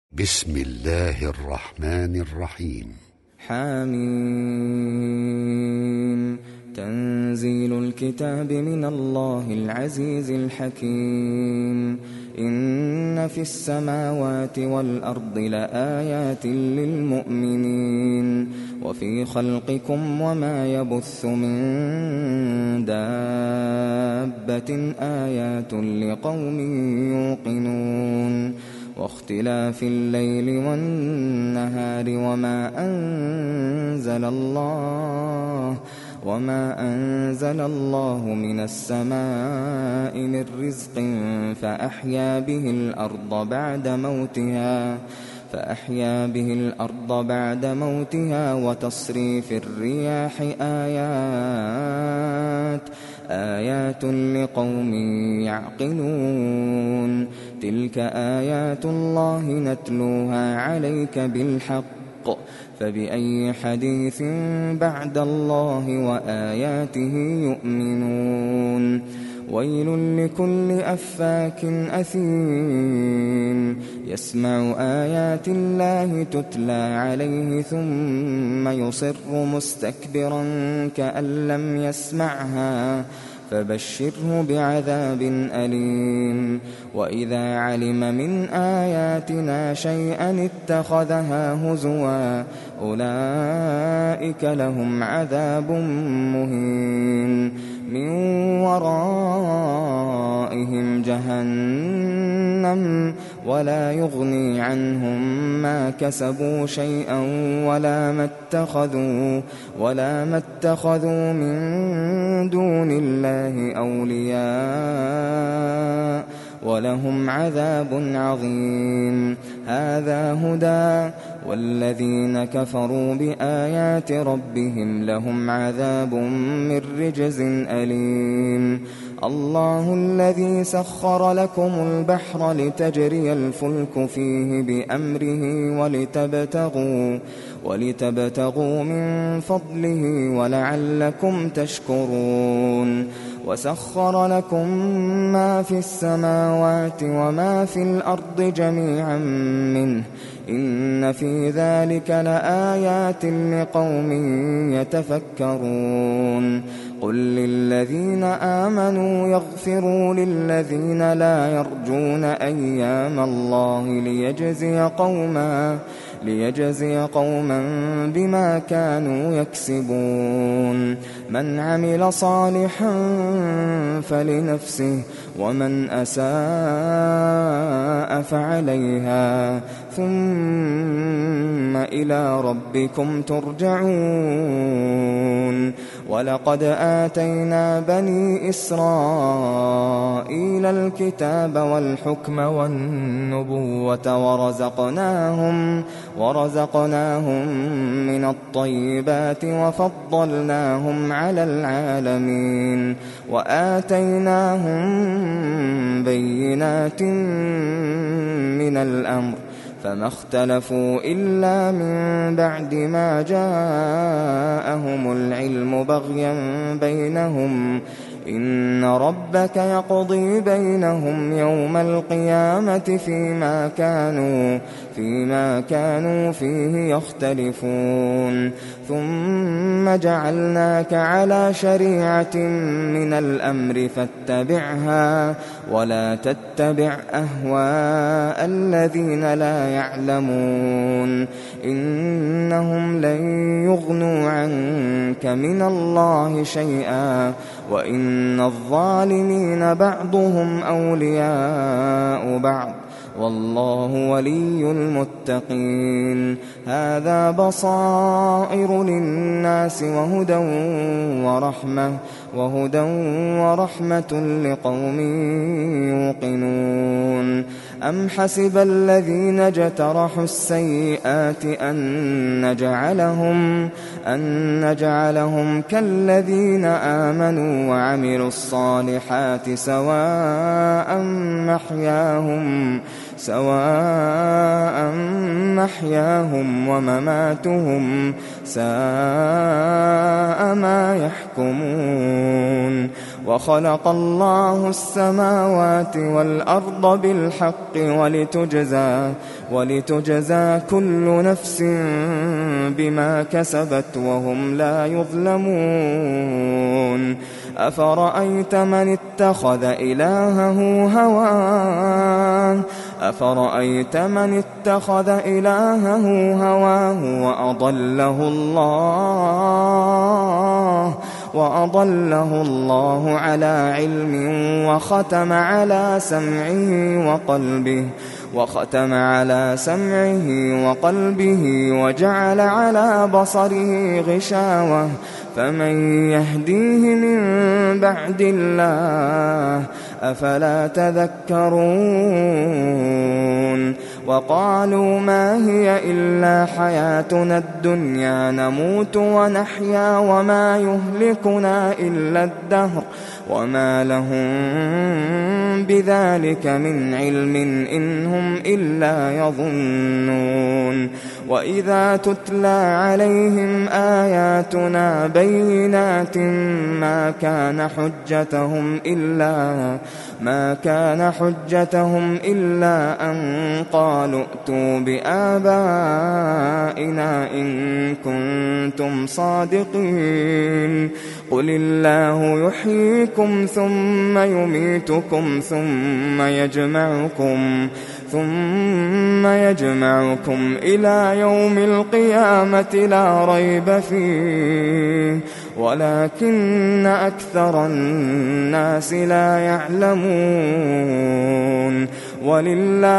بسم الله الرحمن الرحيم. حميم. تنزيل الكتاب من الله العزيز الحكيم. إن في السماوات والأرض لآيات للمؤمنين وفي خلقكم وما يبث من دابة آيات لقوم يوقنون واختلاف الليل والنهار وما أنزل الله من السماء من رزق فأحيا به الأرض بعد موتها وتصريف الرياح آيات لقوم يعقلون. تلك آيات الله نتلوها عليك بالحق فبأي حديث بعد الله وآياته يؤمنون. ويل لكل أفاك أثيم يسمع آيات الله تتلى عليه ثم يصر مستكبرا كأن لم يسمعها فبشره بعذاب أليم. وإذا علم من آياتنا شيئا اتخذها هزوا أولئك لهم عذاب مهين من ورائهم جهنم ولا يغني عنهم ما كسبوا شيئا ولا ما اتخذوا من دون الله أولياء ولهم عذاب عظيم. هذا هدى والذين كفروا بآيات ربهم لهم عذاب من رجز أليم. الله الذي سخر لكم البحر لتجري الفلك فيه بأمره ولتبتغوا من فضله ولعلكم تشكرون. وسخر لكم ما في السماوات وما في الأرض جميعا منه إن في ذلك لآيات لقوم يتفكرون. قل للذين آمنوا يغفروا للذين لا يرجون أيام الله ليجزي قوما بما كانوا يكسبون. من عمل صالحا فلنفسه ومن أساء فعليها ثم إلى ربكم ترجعون. ولقد آتينا بني إسرائيل الكتاب والحكم والنبوة ورزقناهم من الطيبات وفضلناهم على العالمين وآتيناهم بينات من الأمر فما اختلفوا إلا من بعد ما جاءهم العلم بغيا بينهم إن ربك يقضي بينهم يوم القيامة فيما كانوا فيه يختلفون. ثم جعلناك على شريعة من الأمر فاتبعها ولا تتبع أهواء الذين لا يعلمون إنهم لن يغنوا عنك من الله شيئا وإن الظالمين بعضهم أولياء بعض والله ولي المتقين. هذا بصائر للناس وهدى ورحمة لقوم يوقنون. أم حسب الذين اجترحوا السيئات أن نجعلهم كالذين آمنوا وعملوا الصالحات سواء محياهم ومماتهم ساء ما يحكمون. وخلق الله السماوات والأرض بالحق ولتجزى كل نفس بما كسبت وهم لا يظلمون أفرأيت من اتخذ إلهه هواه وأضله الله على علم وختم على سمعه وقلبه وجعل على بصره غشاوة فمن يهديه من بعد الله أفلا تذكرون وقالوا ما هي إلا حياتنا الدنيا نموت ونحيا وما يهلكنا إلا الدهر وما لهم بذلك من علم إن هم إلا يظنون وإذا تتلى عليهم آياتنا بينات ما كان حجتهم إلا أن قالوا ائتوا بآبائنا إن كنتم صادقين قل الله يحييكم ثم يميتكم ثم يجمعكم إلى يوم القيامة لا ريب فيه ولكن أكثر الناس لا يعلمون ولله